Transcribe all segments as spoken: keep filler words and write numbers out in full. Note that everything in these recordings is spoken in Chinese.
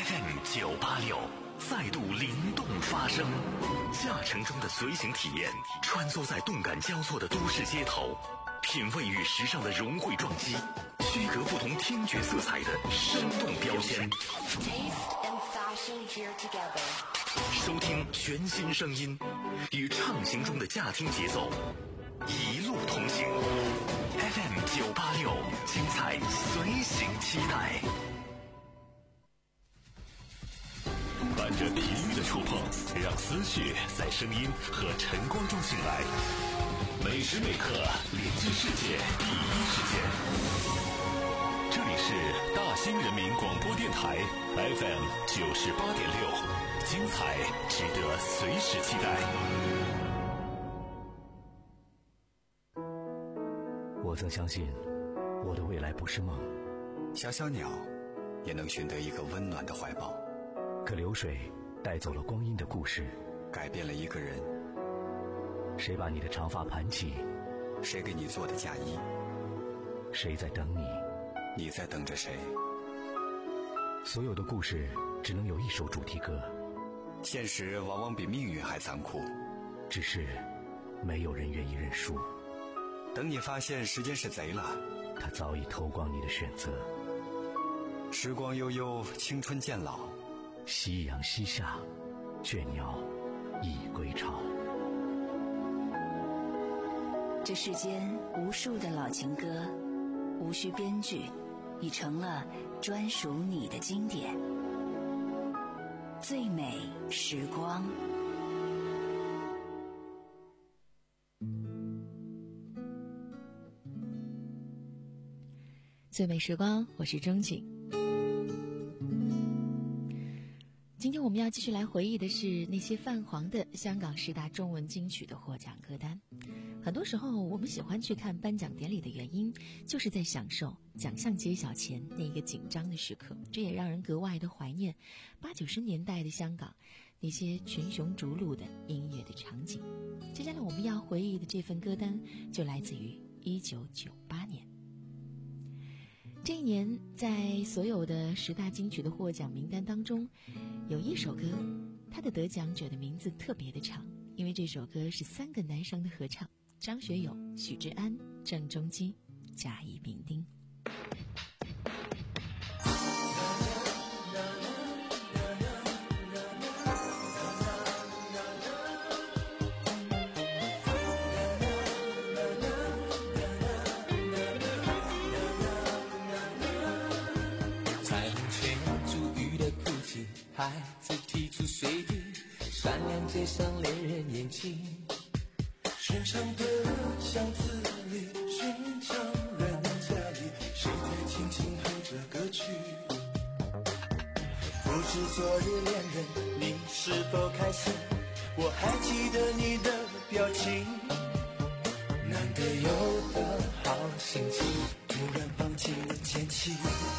F M 九八六再度灵动发声，驾乘中的随行体验，穿梭在动感交错的都市街头，品味与时尚的融汇撞击，区隔不同听觉色彩的生动标签。收听全新声音，与畅行中的驾听节奏，一路同行。F M 九八六，精彩随行期待。伴着体育的触碰，让思绪在声音和晨光中醒来。每时每刻连接世界第一时间。这里是大兴人民广播电台 F M 九十八点六，精彩值得随时期待。 我曾相信，我的未来不是梦。 小小鸟也能寻得一个温暖的怀抱。 可流水带走了光阴的故事， 改变了一个人。 谁把你的长发盘起？ 谁给你做的嫁衣？ 谁在等你？ 你在等着谁？ 所有的故事只能有一首主题歌。 现实往往比命运还残酷， 只是没有人愿意认输。 等你发现时间是贼了， 他早已偷光你的选择。 时光悠悠，青春渐老， 夕阳西下，倦鸟已归巢。 这世间无数的老情歌，无需编剧，已成了专属你的经典。最美时光。 最美时光，我是钟景。今天我们要继续来回忆的是那些泛黄的香港十大中文金曲的获奖歌单。很多时候我们喜欢去看颁奖典礼的原因，就是在享受奖项揭晓前那一个紧张的时刻，这也让人格外的怀念八九十年代的香港那些群雄逐鹿的音乐的场景。接下来我们要回忆的这份歌单就来自于一九九八年。这一年，在所有的十大金曲的获奖名单当中，有一首歌，它的得奖者的名字特别的长，因为这首歌是三个男生的合唱，张学友、许志安、郑中基、甲乙丙丁。 孩子提出随地，善良街上恋人眼睛，身上的箱子里寻常人家里，谁在轻轻哼着歌曲？不知昨日恋人你是否开心？我还记得你的表情，难得有的好心情突然放弃了前妻，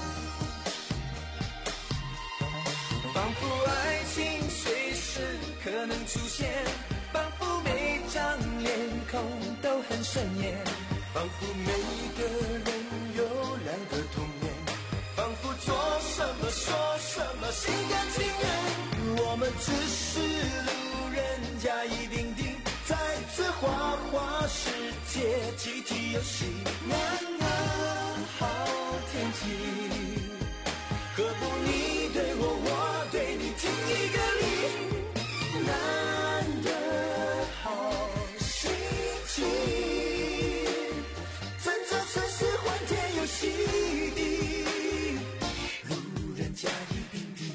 仿佛爱情随时可能出现，仿佛每张脸孔都很顺眼，仿佛每个人有两个童年，仿佛做什么说什么心甘情愿，我们只是路人甲乙丙丁，在此花花世界集体游戏，难得好天气，何不你对我，我对你，听一个理，难得好心情，在这城市欢天又喜地，路人甲乙丙丁。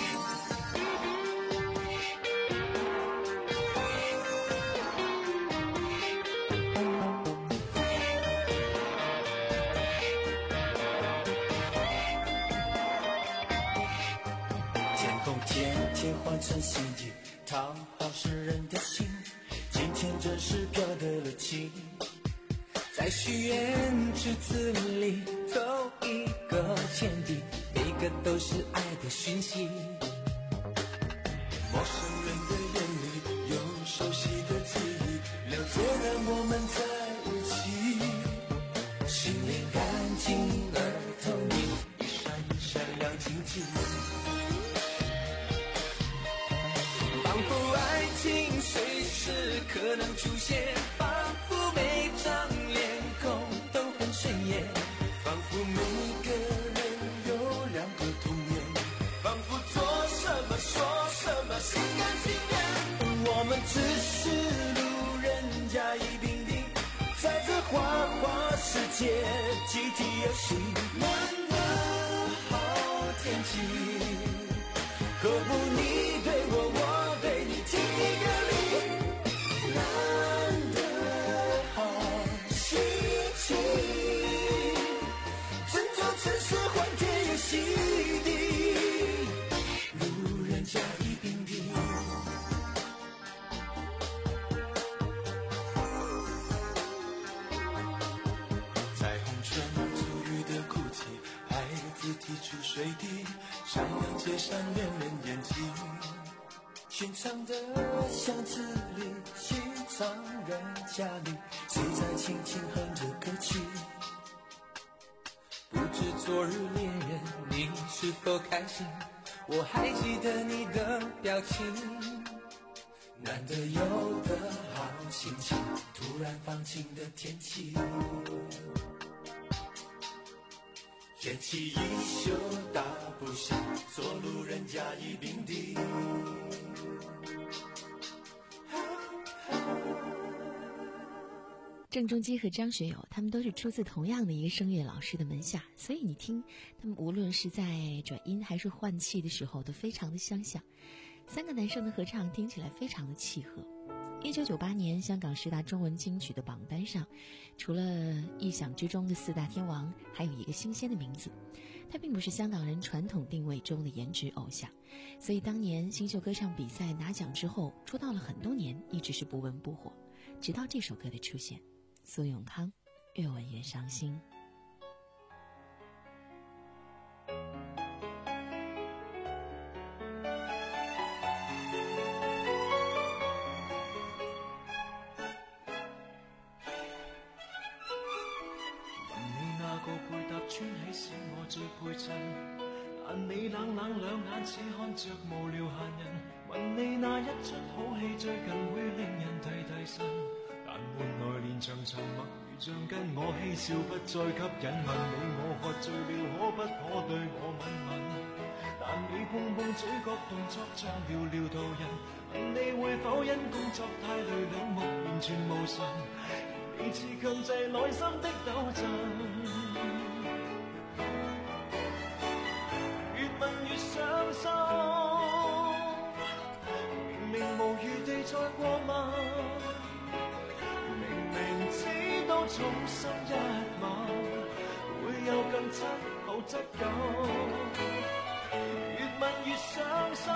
天换成细雨，讨好世人的心，今天真是飘得了情，在许愿池子里投一个铅笔，每个都是爱的讯息，陌生人的眼里有熟悉的记忆，了解让我们在一起，心灵干净而透明，一闪一闪亮晶晶， 仿佛爱情随时可能出现，仿佛每张脸孔都很顺眼，仿佛每个人有两个童年，仿佛做什么说什么心甘情愿。我们只是路人甲乙丙丁，在这花花世界集体游戏。难得好天气，何不你对我，我对你，听一个理。难得好心情，拯救城市换天也洗涤，路人甲乙丙丁。在红唇吐雨的哭泣，孩子踢出水滴，上阳街上恋人眼睛，寻常的巷子里，寻常人家里，谁在轻轻哼着歌曲？不知昨日恋人你是否开心？我还记得你的表情，难得有的好心情，突然放晴的天气。天气一宿大不幸，做路人甲乙丙丁。 郑中基和张学友，他们都是出自同样的一个声乐老师的门下，所以你听他们无论是在转音还是换气的时候都非常的相像。三个男生的合唱听起来非常的契合。一九九八年香港十大中文金曲的榜单上，除了意想之中的四大天王，还有一个新鲜的名字。他并不是香港人传统定位中的颜值偶像，所以当年新秀歌唱比赛拿奖之后，出道了很多年一直是不温不火，直到这首歌的出现，苏永康越闻越伤心。 最配襯，但你冷冷兩眼似看着無聊閒人。問你那一出好戲最近會令人提提神，但換來連場沉默如像跟我嬉笑不再吸引。問你我喝醉了可不可對我吻吻？但你碰碰嘴角動作像寥寥途人。問你會否因工作太累兩目完全無神？你似強制內心的抖震。傷心，明明無餘地再過問，明明知道重生一晚會有更親厚質感，越問越傷心，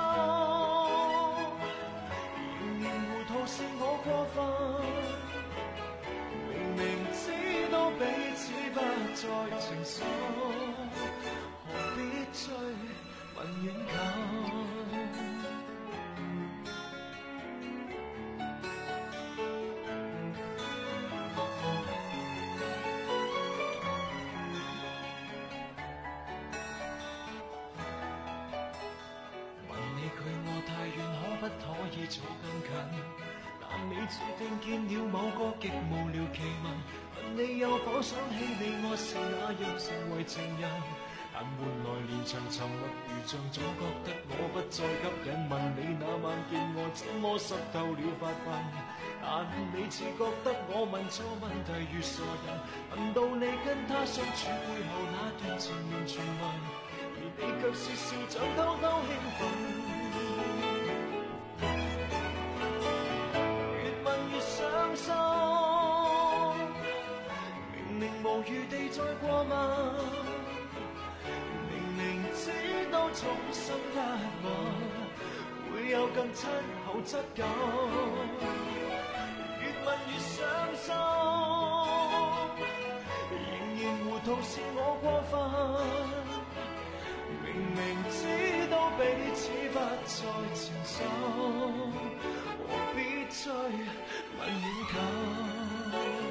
仍然糊塗是我過分，明明知道彼此不再情深，何必追問遠近？問你距我太遠，可不可以坐更近？但你注定見了某個極無聊奇聞。問你有否想起你我是那樣成為情人？但換來連場沉默如像總覺得我不再吸引。問你那晚見我怎麼濕透了髮鬢？但你似覺得我問錯問題如傻人。問到你跟他相處背後那段纏綿傳聞，而你卻是笑像偷偷興奮。越問越傷心，明明無餘地再過問。知道重生一晚會有更親厚質感，越問越傷心，仍然糊塗是我過分。明明知道彼此不再情深，何必追問遠近？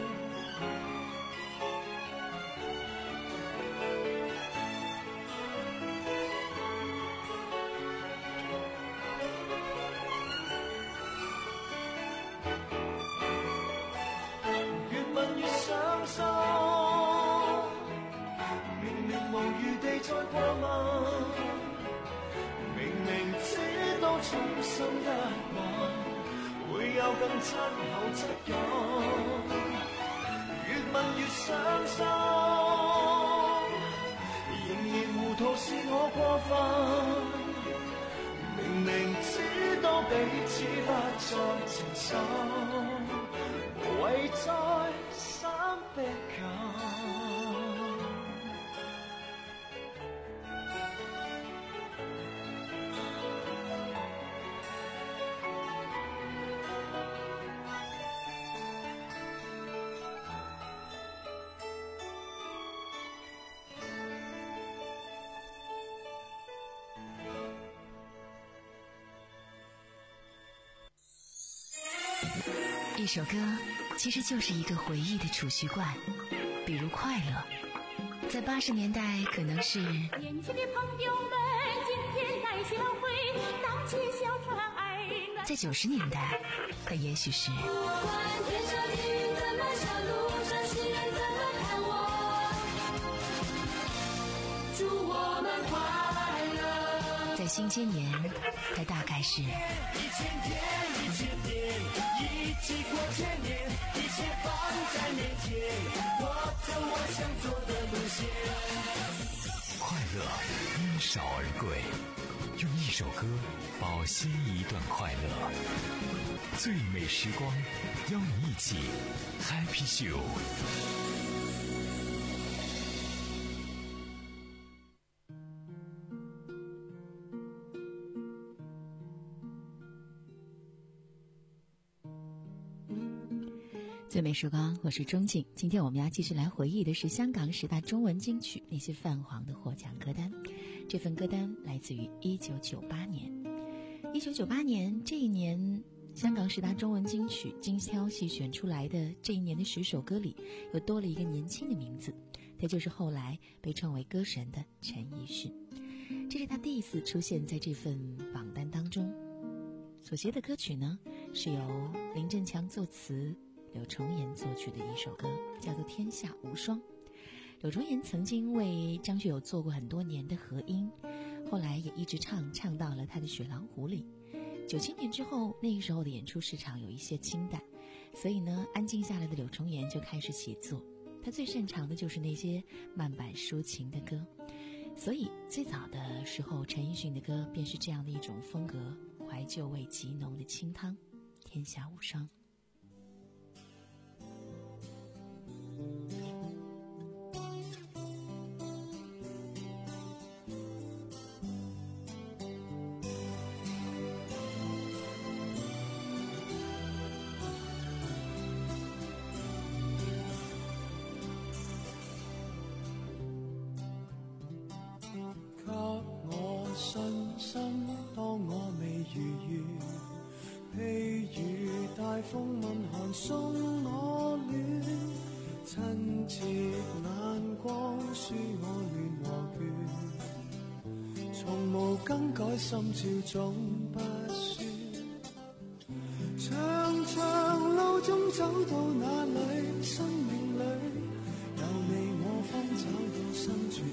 心一晚，會有更親厚質感。越問越傷心，仍然糊塗是我過分。明明知道彼此不再情深，無謂再三逼近。 一首歌其实就是一个回忆的储蓄罐，比如快乐，在八十年代可能是年轻的朋友们今天来相会，荡起小船儿暖。 在九十年代它也许是不管天上地狱怎么笑，路上行人怎么看我，祝我们快乐。 在新千年它大概是一千天一千年，一起过千年，一切放在面前，我走我想走的路线。 快乐因少而贵，用一首歌保鲜一段快乐。最美时光，邀你一起 Happy Show。 最美时光，我是钟静。今天我们要继续来回忆的是香港十大中文金曲那些泛黄的获奖歌单。这份歌单来自于一九九八年。一九九八年这一年，香港十大中文金曲精挑细选出来的这一年的十首歌里，又多了一个年轻的名字，他就是后来被称为歌神的陈奕迅。这是他第一次出现在这份榜单当中。所写的歌曲呢，是由林振强作词，柳重言作曲的一首歌，叫做《天下无双》。柳重言曾经为张学友做过很多年的和音，后来也一直唱唱到了他的《雪狼湖》里。九七年之后，那个时候的演出市场有一些清淡，所以呢，安静下来的柳重言就开始写作。他最擅长的就是那些慢板抒情的歌，所以最早的时候，陈奕迅的歌便是这样的一种风格，怀旧味极浓的清汤，天下无双。 風問寒送我暖，親切眼光輸我亂和倦，從無更改心照總不算。長長路中走到哪裏，生命裏有你我方找到生存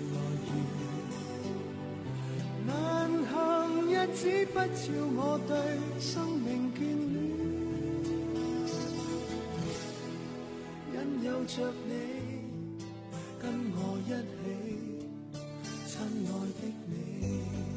來源。難行日子不照我對生命眷戀，有着你跟我一起，親愛的你。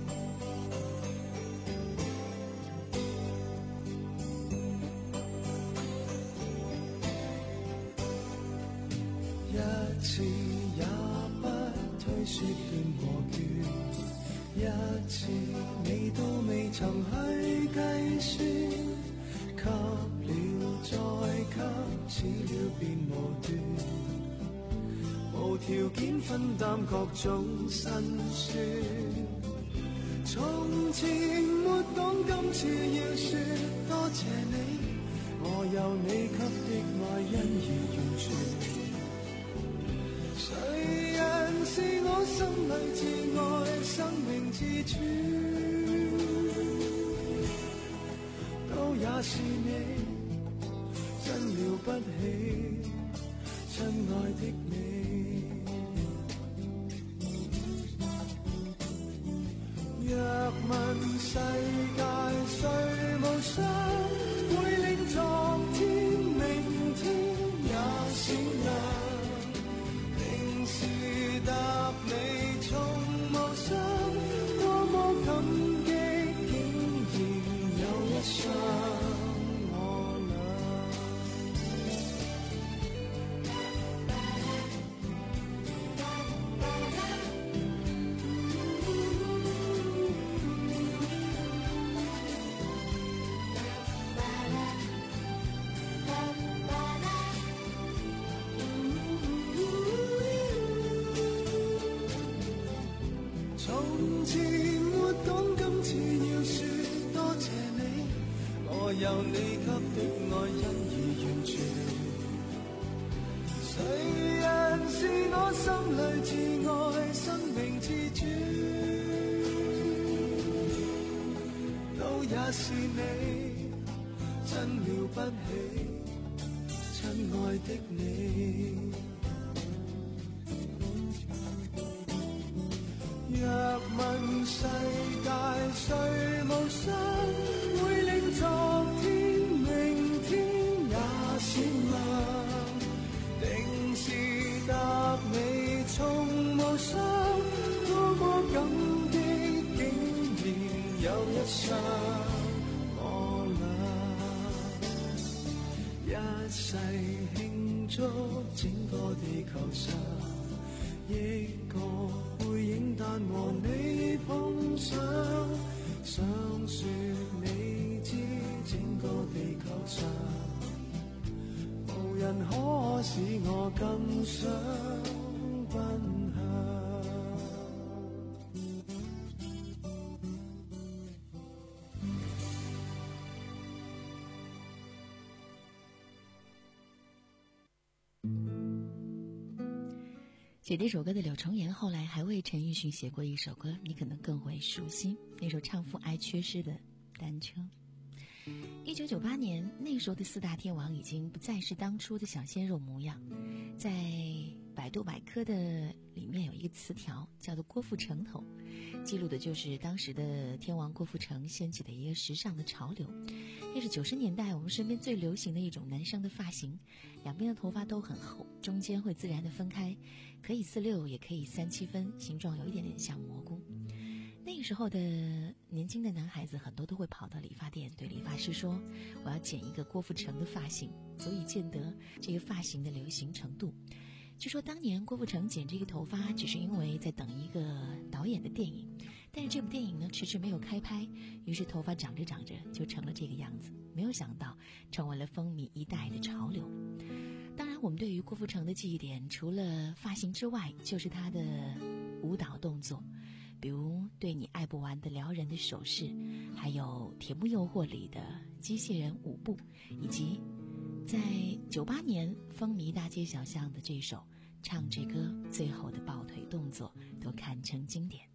一次也不推說斷和倦，一次你都未曾去計算，給了再給，始了便無斷，無條件分擔各種辛酸。從前沒講，今次要說多謝你，我有你給的愛因而完全。誰人是我心裏至愛，生命之主，都也是你，真了不起，親愛的你。若問世界誰無雙，會令昨天明天也閃亮。平時答你從無雙，多麼感激竟然有一雙。由你給的愛因而完全，誰人是我心裏至愛生命之主，都也是你，真了不起，親愛的你。若問世界誰無雙，會令昨天明天也閃亮。定時答你從無雙，多麼感激竟然有一雙我倆，一世慶祝整個地球上一個背影，但和你碰上，想說你知整個地球上無人可使我更想奔向。 写这首歌的柳重言后来还为陈奕迅写过一首歌，你可能更为熟悉，那首唱父爱缺失的单车。一九九八年，那时候的四大天王已经不再是当初的小鲜肉模样。在百度百科的里面有一个词条叫做郭富城头，记录的就是当时的天王郭富城掀起的一个时尚的潮流。这是九十年代我们身边最流行的一种男生的发型，两边的头发都很厚，中间会自然的分开，可以四六也可以三七分，形状有一点点像蘑菇。那个时候的年轻的男孩子很多都会跑到理发店，对理发师说我要剪一个郭富城的发型，足以见得这个发型的流行程度。据说当年郭富城剪这个头发只是因为在等一个导演的电影，但是这部电影呢迟迟没有开拍，于是头发长着长着就成了这个样子，没有想到成为了风靡一代的潮流。当然我们对于郭富城的记忆点除了发型之外，就是他的舞蹈动作，比如对你爱不完的撩人的手势，还有铁幕诱惑里的机器人舞步，以及在九八年风靡大街小巷的这首唱这歌最后的抱腿动作，都堪称经典。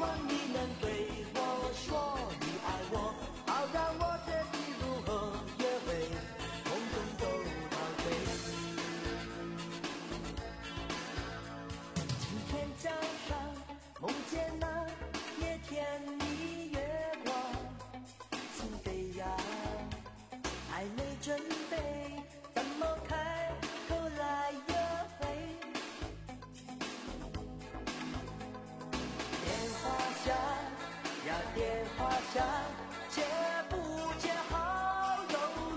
望你能对我说你爱我，好让我学习如何约会，梦中都陶醉。今天早上梦见那夜天里月光轻飞扬，还没准备怎么开口来约会，电话响呀电话响，接不接好犹豫，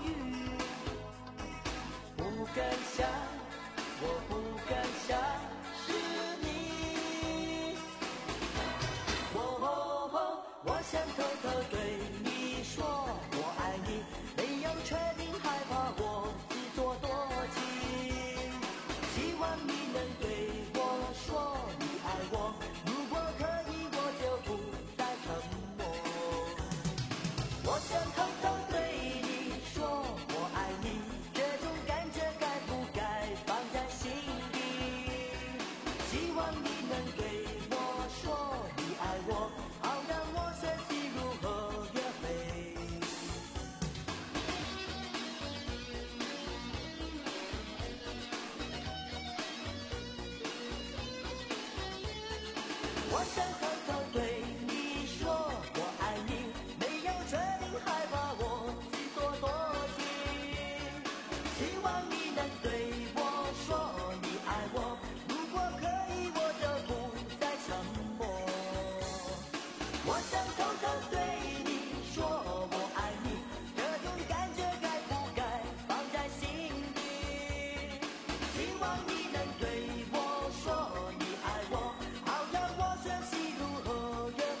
不敢想我不敢想是你，哦哦哦，我想偷偷对你说我爱你，没有确定害怕我自作多情，希望你能对我说你爱我，如果可以我就不再沉默，我想偷偷对你说我爱你，这种感觉该不该放在心底，希望你能对我说你爱我，好让我学习如何约会。我想偷偷对你说我爱你，没有确定害怕我自作多情，希望你能对我说你爱我，如果可以我就不再沉默，我想偷偷对你说我爱你，这种感觉该不该放在心底，希望你能对我说你爱我，好让我学习如何约会。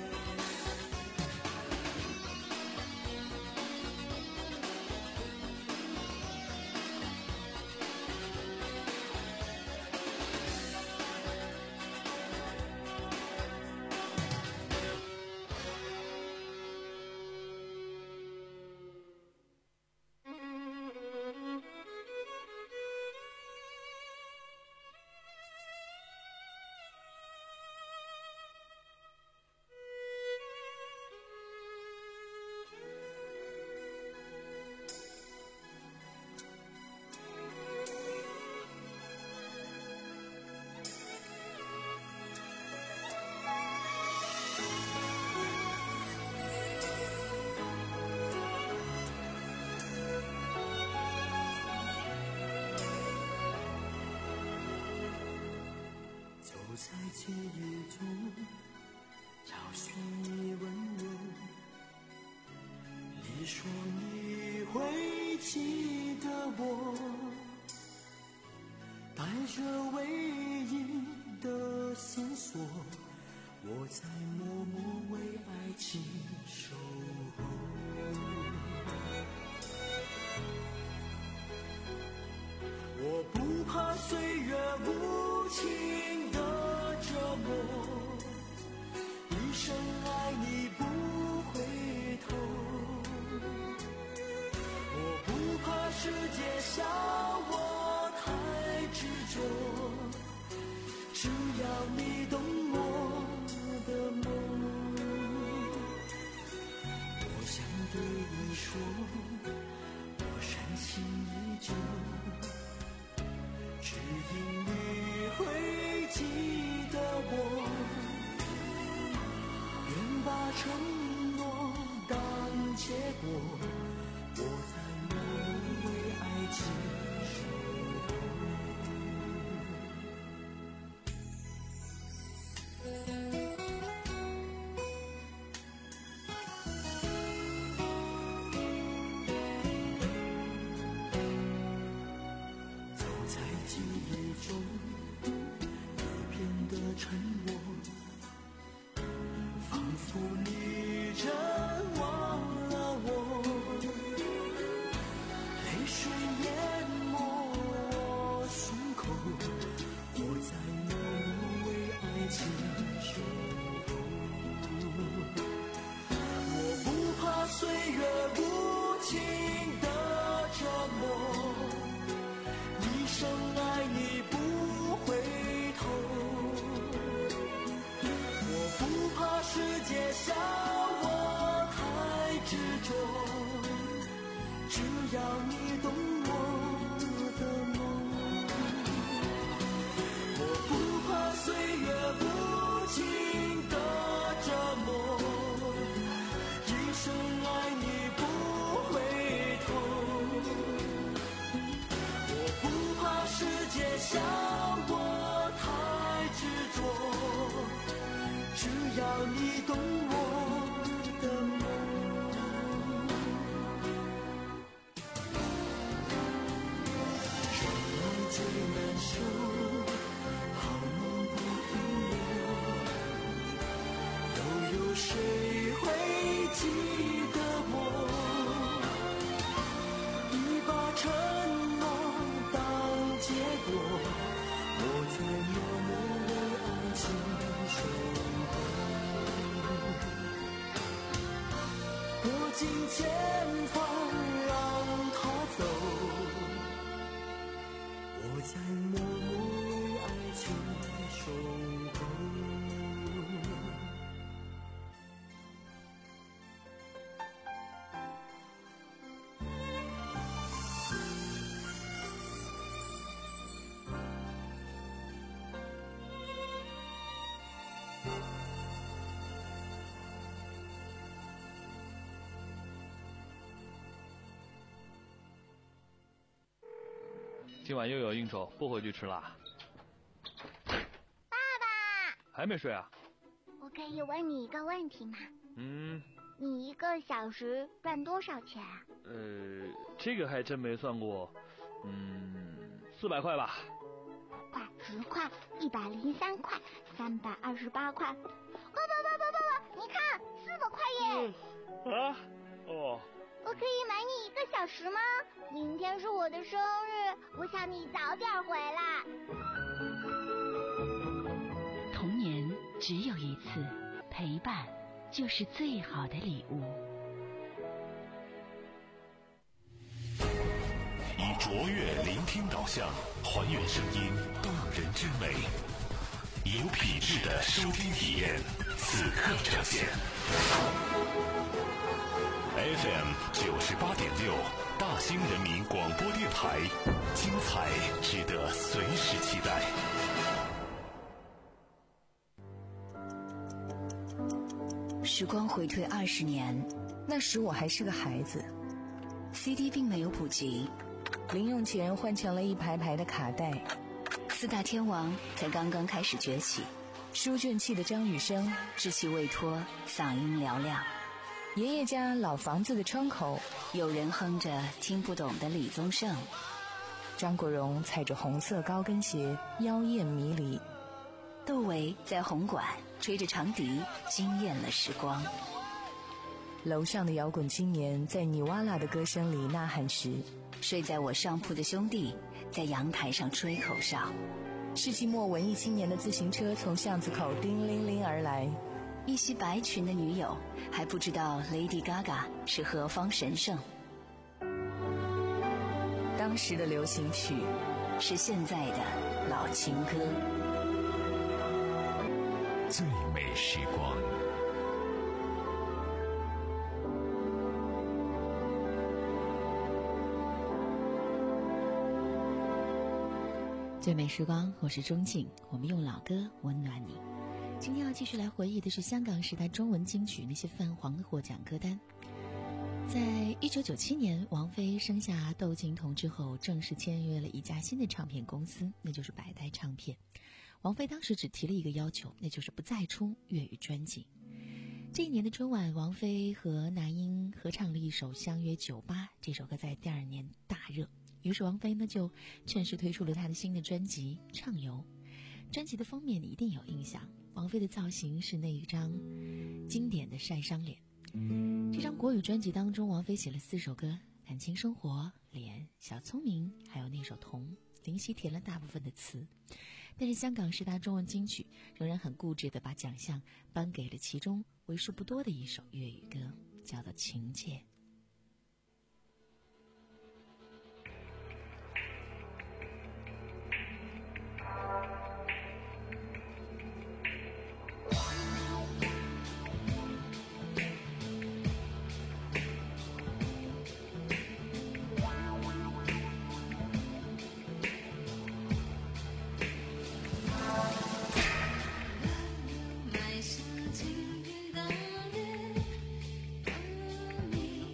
走在记忆中，找寻你温柔，你说你会记得我，带着唯一的线索，我在默默为爱情守候。我不怕岁月无情的折磨，一生爱你不回头。我不怕世界笑我太执着，只要你懂我的梦。我想对你说，我深情依旧，只因你会记得我，愿把承诺当结果，我在默默为爱情守候。走在记忆中一片的沉默，仿佛你真忘了我，泪水淹没我胸口，我在默默为爱情守候。我不怕岁月无情的折磨，一生爱你不回头。我不怕要你懂我的梦。让你最难受，好梦不停留，又有谁会记得我？一把承诺当结果，我在默默为爱情守候，过尽千帆让它走，我在默默为爱情守候。 今晚又有应酬，不回去吃啦。 爸爸， 还没睡啊？ 我可以问你一个问题吗？ 嗯。 你一个小时赚多少钱啊？ 呃，这个还真没算过。嗯，四百块吧。 块、十块、一百零三块、三百二十八块。爸爸爸爸爸爸，你看，四百块耶！ 嗯、啊？哦。 我可以买你一个小时吗？明天是我的生日，我想你早点回来。 童年只有一次，陪伴就是最好的礼物。 以卓越聆听导向，还原声音动人之美，有品质的收听体验，此刻呈现。F M 九十八点六，大兴人民广播电台，精彩值得随时期待。 时光回退二十年，那时我还是个孩子 ，C D 并没有普及，零用钱换成了一排排的卡带，四大天王才刚刚开始崛起，书卷气的张雨生稚气未脱，嗓音嘹亮。爷爷家老房子的窗口，有人哼着听不懂的李宗盛。张国荣踩着红色高跟鞋，妖艳迷离。窦唯在红馆吹着长笛，惊艳了时光。楼上的摇滚青年在尼瓦拉的歌声里呐喊时，睡在我上铺的兄弟在阳台上吹口哨。世纪末文艺青年的自行车从巷子口叮铃铃而来。一袭白裙的女友还不知道 Lady Gaga 是何方神圣。当时的流行曲是现在的老情歌。 最美时光， 最美时光，我是钟静，我们用老歌温暖你。今天要继续来回忆的是香港时代中文金曲那些泛黄的获奖歌单。在一九九七年，王菲生下窦靖童之后，正式签约了一家新的唱片公司，那就是百代唱片。王菲当时只提了一个要求，那就是不再出粤语专辑。这一年的春晚，王菲和那英合唱了一首《相约九八》，这首歌在第二年大热，于是王菲呢就趁势推出了她的新的专辑《畅游》。专辑的封面你一定有印象，王菲的造型是那一张经典的晒伤脸。这张国语专辑当中，王菲写了四首歌，感情生活、脸、小聪明，还有那首童，林夕填了大部分的词。但是香港十大中文金曲仍然很固执地把奖项颁给了其中为数不多的一首粤语歌，叫做《情界》。 迷信情願等於等你。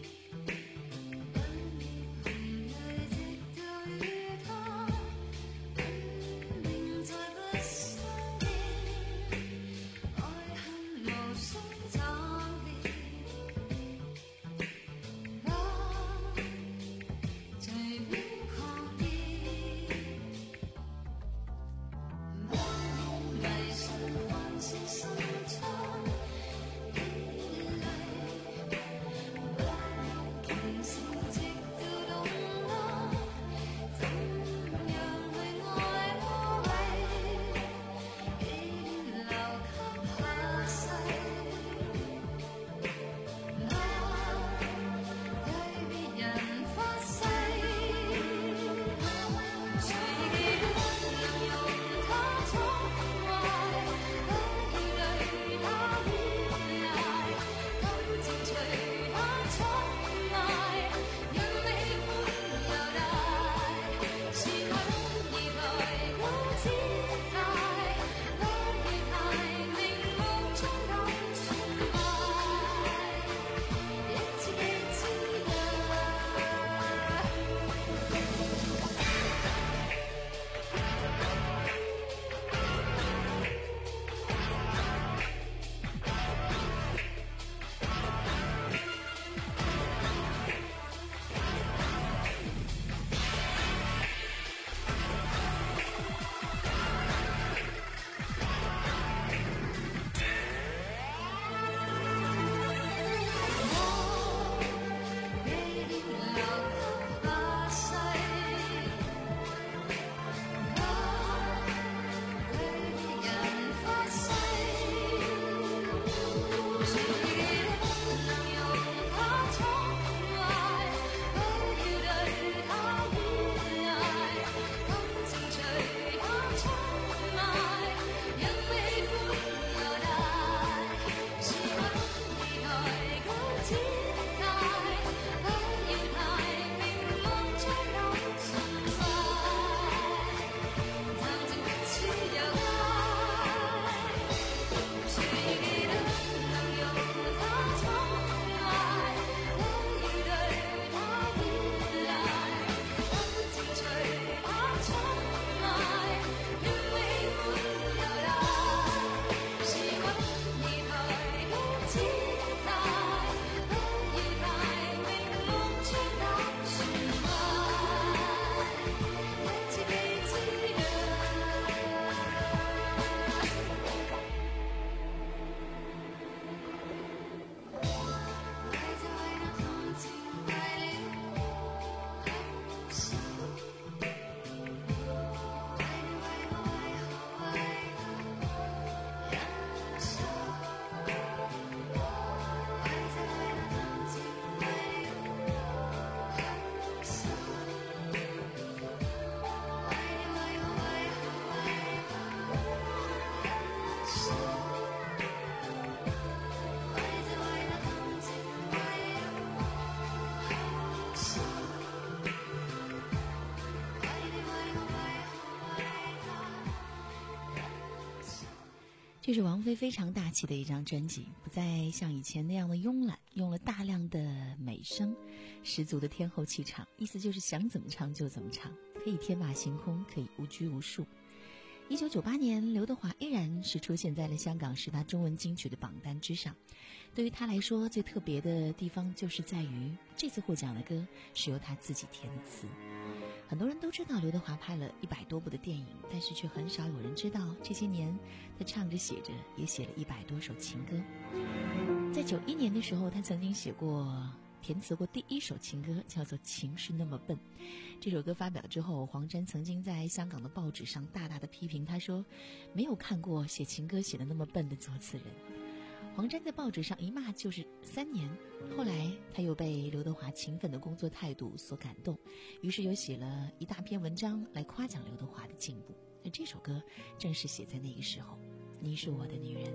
这是王菲非常大气的一张专辑，不再像以前那样的慵懒，用了大量的美声，十足的天后气场，意思就是想怎么唱就怎么唱，可以天马行空，可以无拘无束。一九九八年，刘德华依然是出现在了香港十大中文金曲的榜单之上。对于他来说，最特别的地方就是在于这次获奖的歌是由他自己填的词。很多人都知道刘德华拍了一百多部的电影，但是却很少有人知道这些年他唱着写着也写了一百多首情歌。在九一年的时候，他曾经写过填词过第一首情歌，叫做《情是那么笨》。这首歌发表之后，黄沾曾经在香港的报纸上大大的批评，他说没有看过写情歌写得那么笨的作词人。黄沾在报纸上一骂就是三年，后来他又被刘德华勤奋的工作态度所感动，于是又写了一大篇文章来夸奖刘德华的进步。而这首歌正是写在那个时候，你是我的女人。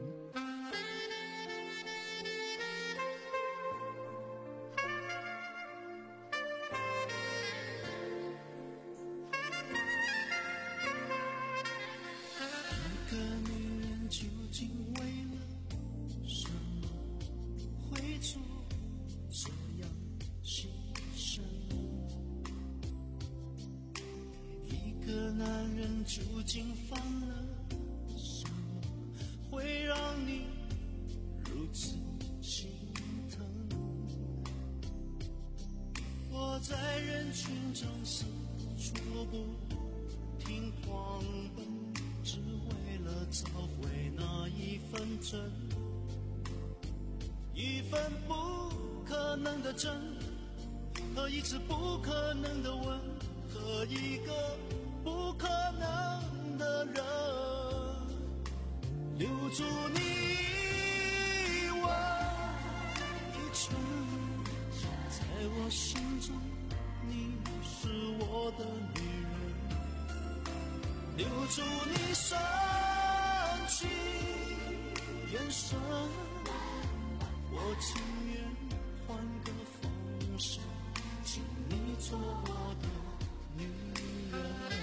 究竟犯了什么，会让你如此心疼？我在人群中四处不停狂奔，只为了找回那一分真，一份不可能的真，和一次不可能的吻，和一个不可能的人，留住你一吻一寸，在我心中你是我的女人，留住你深情眼神，我情愿换个方式，请你做我的女人。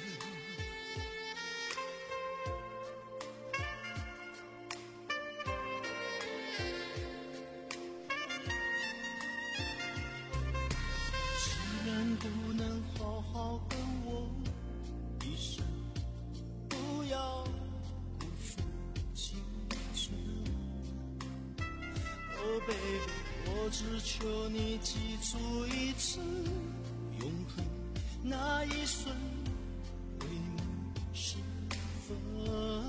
既然不能好好跟我一生，不要辜负青春。Oh baby， 我只求你记住一次，永恒那一瞬为你失分。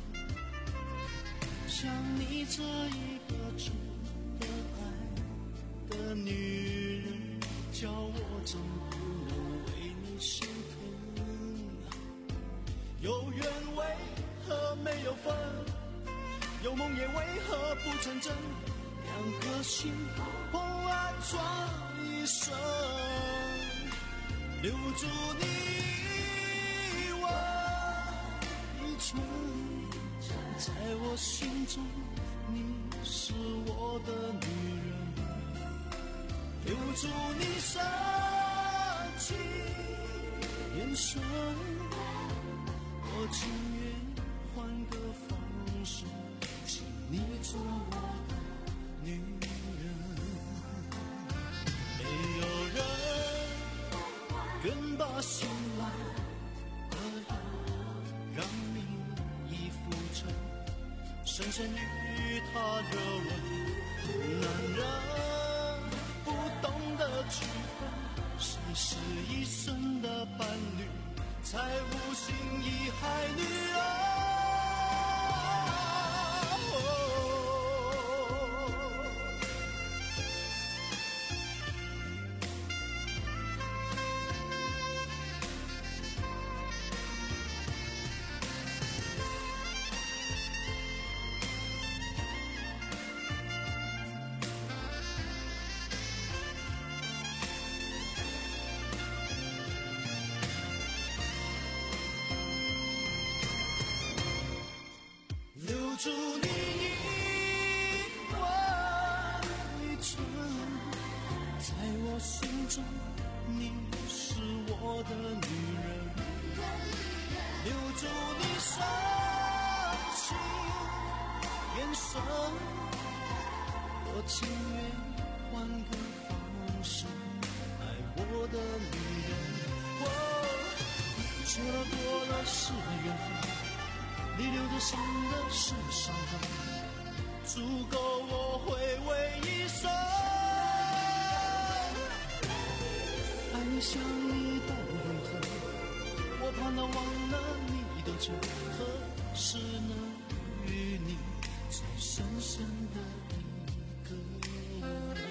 像你这一个值得爱的女人，叫我怎不能为你心疼？有缘为何没有分？有梦魇为何不成真，两颗心碰爱撞一生，留住你我一寸，在我心中你是我的女人，留住你深情眼神，我情愿换个方式，请你做我的女人。没有人更把心爱的人让你已浮沉，深深与他热吻。男人不懂得区分，谁是一生的伴侣，才无心贻害女人。留住你一吻一寸，在我心中你是我的女人，留住你深情眼神，我情愿换个方式爱我的女人。哦，这多了是缘分，你留着伤的是伤痕，足够我回味一生。爱你想你到永恒，我怕那忘了你的真，何时能与你再深深的一个人。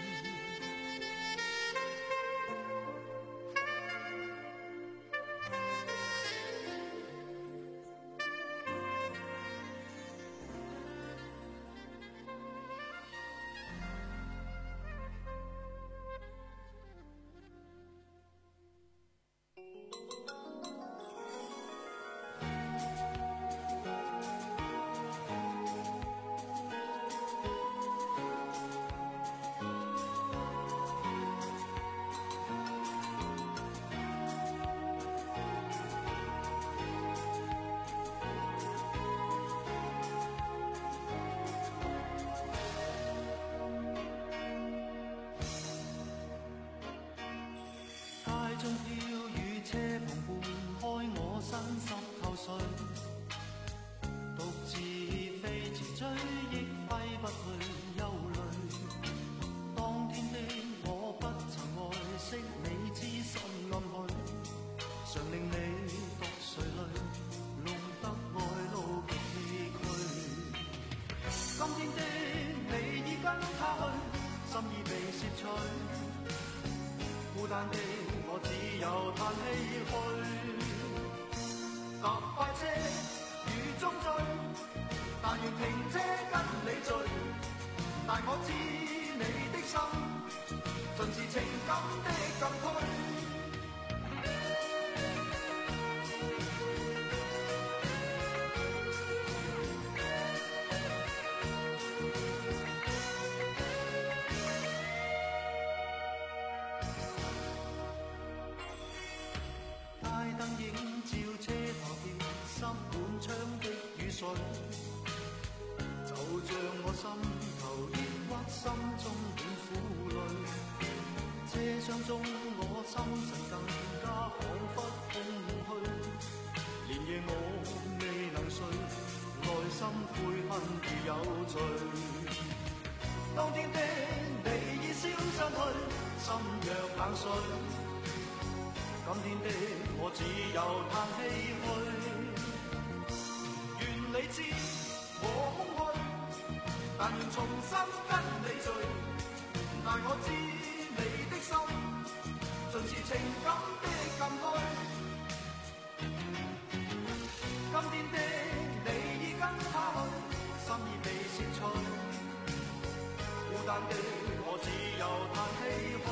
中飄雨車篷伴開我身濕透水，獨自飛馳追憶揮不去憂慮。當天的我不曾愛惜你知心暗許，常令你獨垂淚，弄得愛路極崎嶇。今天的你已跟他去，心已被攝取，孤單的我只有嘆唏噓，搭快車雨中追，但願停車跟你醉，但我知你的心盡是情感的禁區。就像我心頭抑鬱，心中滿苦淚。車廂中我心神更加彷彿空虛，連夜我未能睡，內心悔恨如有罪。當天的你已消失去，心若冷水。今天的我只有嘆唏噓。願你知我空虛，但願重新跟你聚。但我知你的心盡是情感的禁區。今天的你已跟他去，心已被攝取。 的我只有叹唏噓。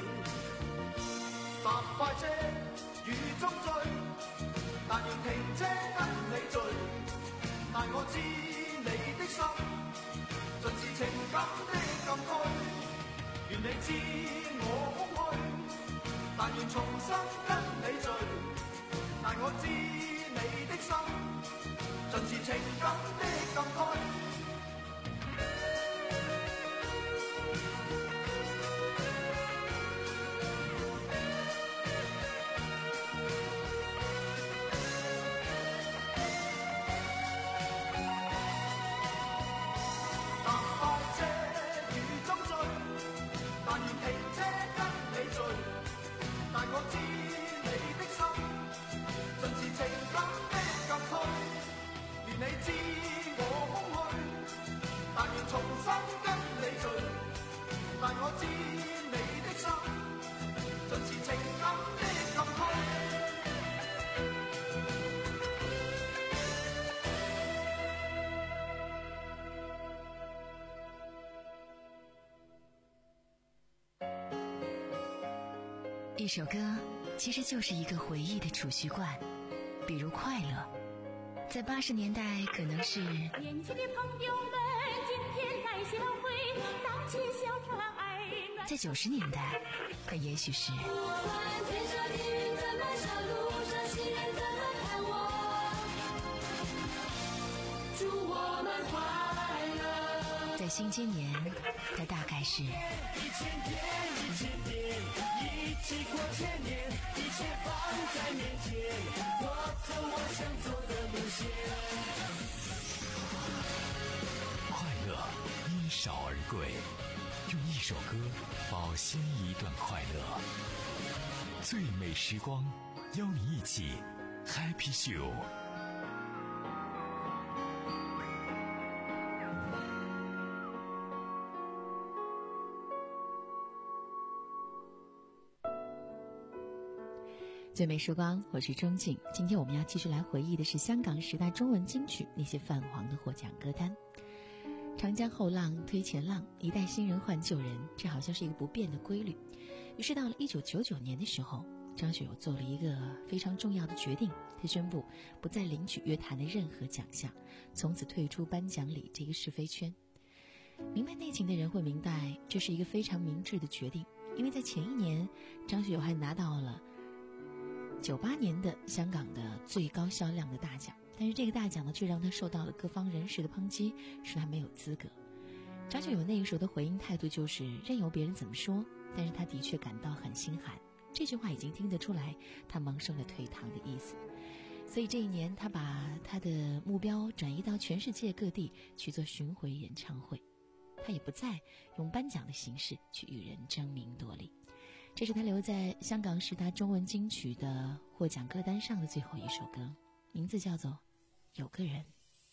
踏快車雨中追，但願停車跟你聚。但我知你的心盡是情感的禁區，願你知我空虛，但願重新跟你聚。但我知你的心盡是情感的禁區。 一首歌其实就是一个回忆的储蓄罐，比如快乐，在八十年代可能是年轻的朋友们今天来相会，荡起小船儿暖。 在九十年代可也许是在新今年它大概是一千天一千天一起过千年，一切放在面前，我走我想走的路线。 快乐因少而贵，用一首歌保鲜一段快乐。最美时光，邀你一起 Happy Show。 最美时光，我是钟静。今天我们要继续来回忆的是香港时代中文金曲那些泛黄的获奖歌单。长江后浪推前浪，一代新人换旧人，这好像是一个不变的规律。于是到了一九九九年的时候，张学友做了一个非常重要的决定，他宣布不再领取乐坛的任何奖项，从此退出颁奖礼这个是非圈。明白内情的人会明白，这是一个非常明智的决定，因为在前一年，张学友还拿到了九八年的香港的最高销量的大奖，但是这个大奖呢，却让他受到了各方人士的抨击，使他没有资格。张学友那个时候的回应态度就是任由别人怎么说，但是他的确感到很心寒。这句话已经听得出来他萌生了退堂的意思。所以这一年，他把他的目标转移到全世界各地去做巡回演唱会，他也不再用颁奖的形式去与人争名夺利。这是他留在香港十大中文金曲的获奖歌单上的最后一首歌，名字叫做《有个人》。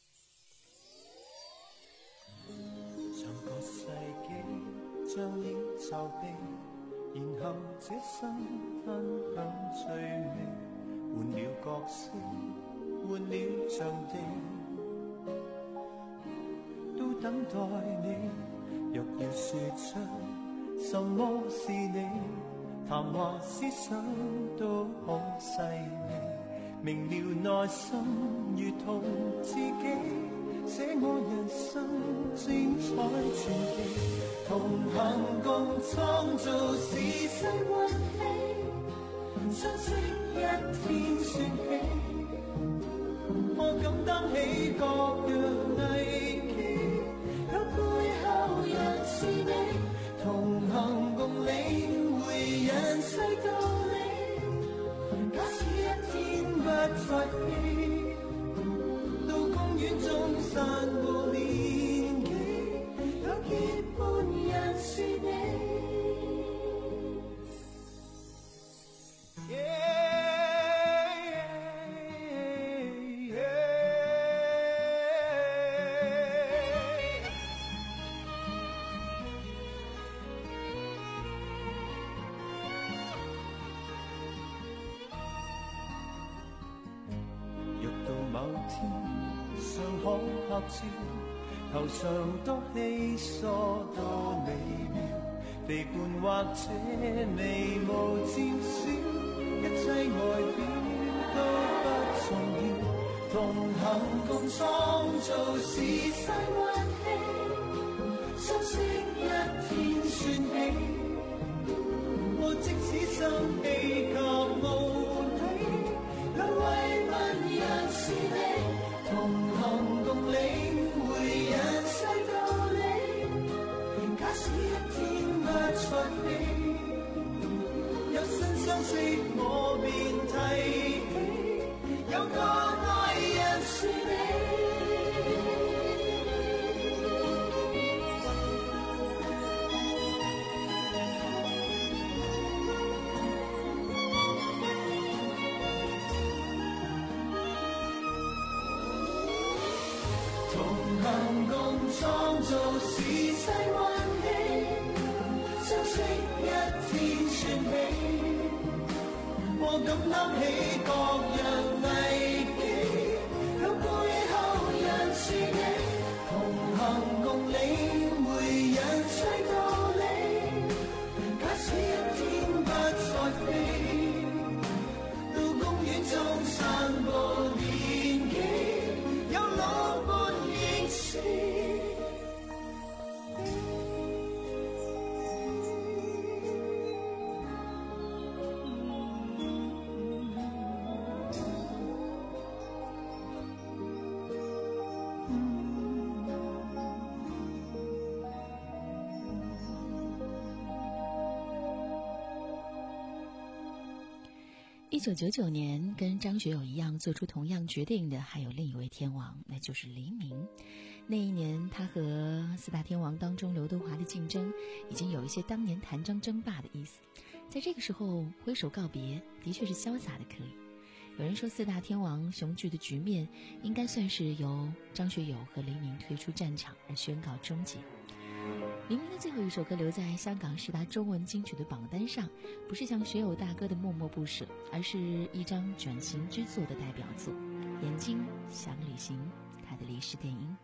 上個世紀將要籌備，然後這生分享趣味，換了角色，換了場地，都等待你。若要說出什麼是你，談話思想都好細膩，明了內心如同自己，寫我人生精彩傳奇，同行共創造時世運氣，相識一天算起，我敢擔起各樣危機，有背後人是你，同行共領會人世道理，假使一天不再飛，到公園中散步年紀，有結伴人是你。 頭上多稀疏多微妙，肥胖或者眉毛漸少，一切外表都不重要，同行共創造時勢運氣，相識一天算起，我即使生氣及無理，兩位問人是你，同行共領會人世道理，假使一天不再飛，有新相識我便提起，有個愛人是你。同共創造時勢運氣，相識一天算起，我敢擔起各樣危機，有背後人是你，同行共領會人世道理，假使一天不再飛，到公園中散步年紀，有老伴仍是一九九九年，跟张学友一样做出同样决定的还有另一位天王，那就是黎明。那一年，他和四大天王当中刘德华的竞争，已经有一些当年谭张争霸的意思。在这个时候挥手告别，的确是潇洒的可以。有人说，四大天王雄踞的局面，应该算是由张学友和黎明退出战场而宣告终结。黎明的最后一首歌留在香港十大中文金曲的榜单上，不是像学友大哥的默默不舍，而是一张转型之作的代表作《眼睛想旅行》，他的离世电音。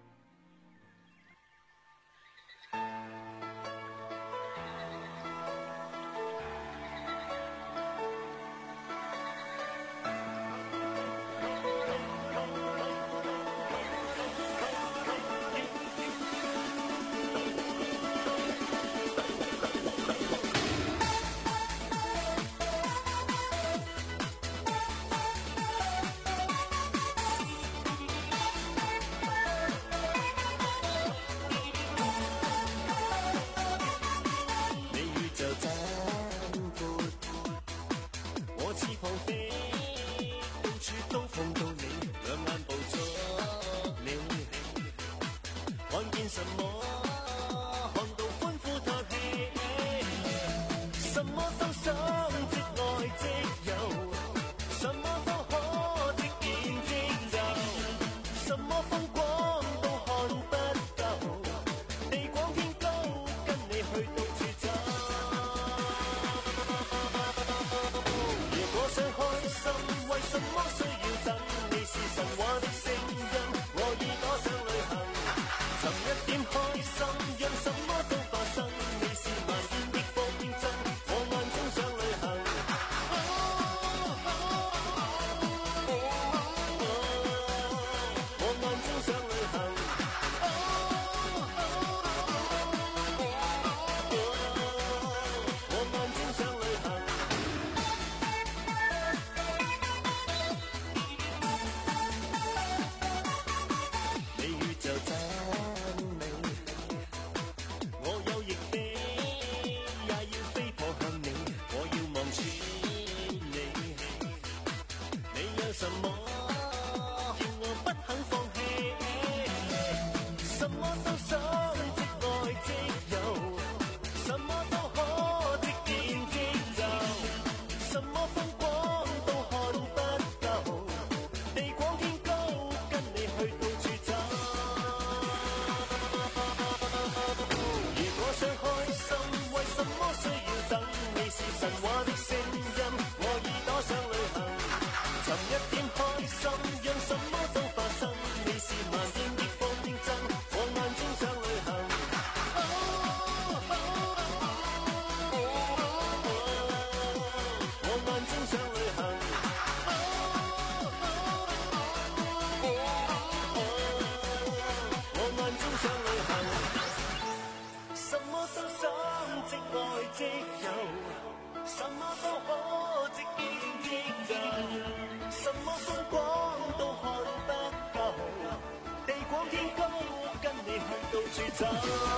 即有，什麼都可值見即有，什麼風光都看不夠，地廣天高，跟你去到處走。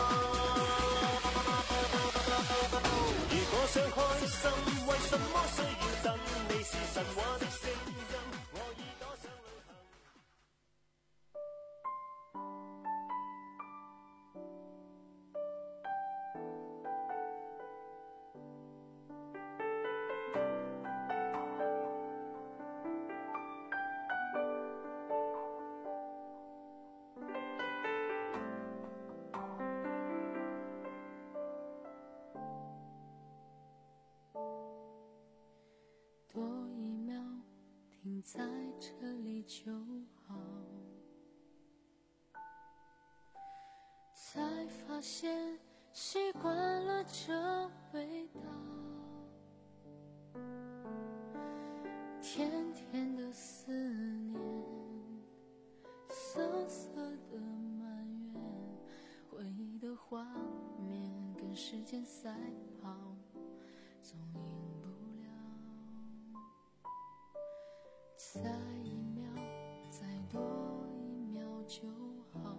如果想開心，為什麼需要等？你是神話的聲音，我耳朵想旅行。 多一秒停在这里就好，才发现习惯了这味道，甜甜的思念，涩涩的埋怨，回忆的画面跟时间赛跑，总赢不了。再一秒，再多一秒就好，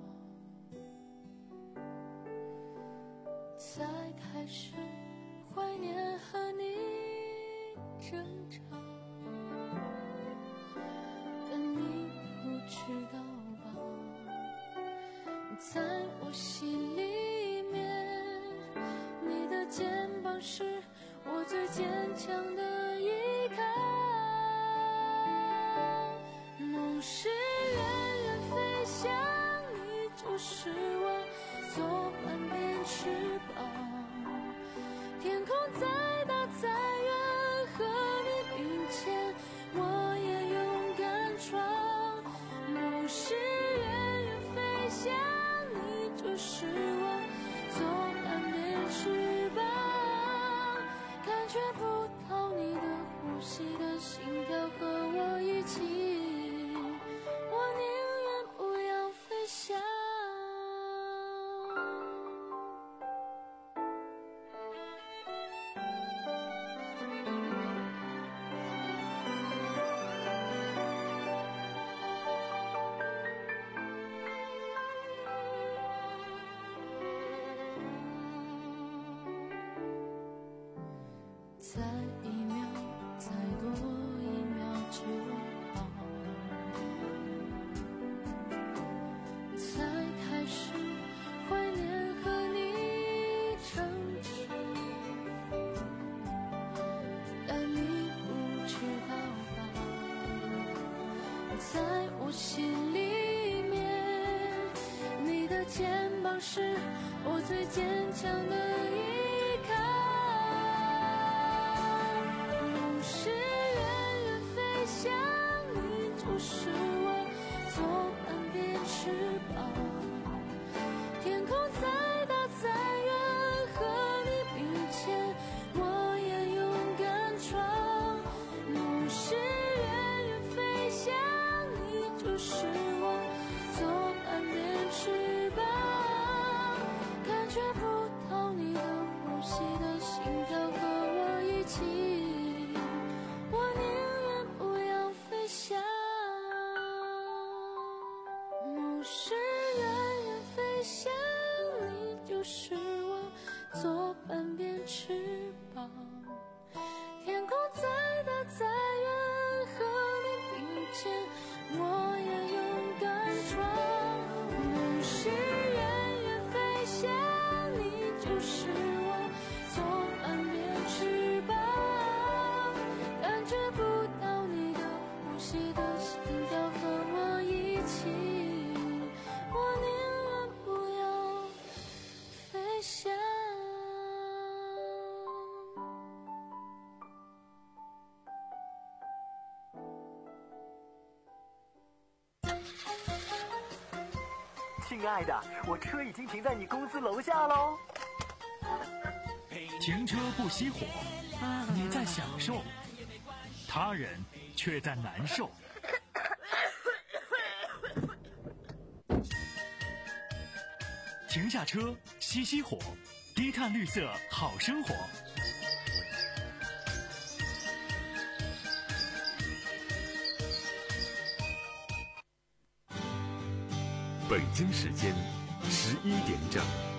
才开始怀念和你争吵，但你不知道吧，在我心里面，你的肩膀是我最坚强的依靠。梦是远远飞翔，你就是我左半边翅膀，天空再大再远，和你并肩，我也勇敢闯。梦是远远飞翔，你就是我左半边翅膀，感觉不到你的呼吸的心跳，和我一起。再一秒，再多一秒就好，才开始怀念和你争吵，但你不知道吧，在我心里面，你的肩膀是我最坚强的依靠。是我左半边翅膀，天空再大再远，和你并肩，我也勇敢闯。梦是远远飞翔，你就是我左半边翅膀，感觉不到你的呼吸的心跳，和我一起，我宁愿不要飞翔。梦是远远飞翔，你就是我左半边翅膀，天空再大再远，和你并肩，我也勇敢闯。梦是远远飞翔，你就是我左半边翅膀，感觉不到你的呼吸的心跳，和我一起。 亲爱的，我车已经停在你公司楼下喽。 停车不熄火，你在享受，他人却在难受。停下车，熄熄火， 低碳绿色好生活。 北京时间十一点整。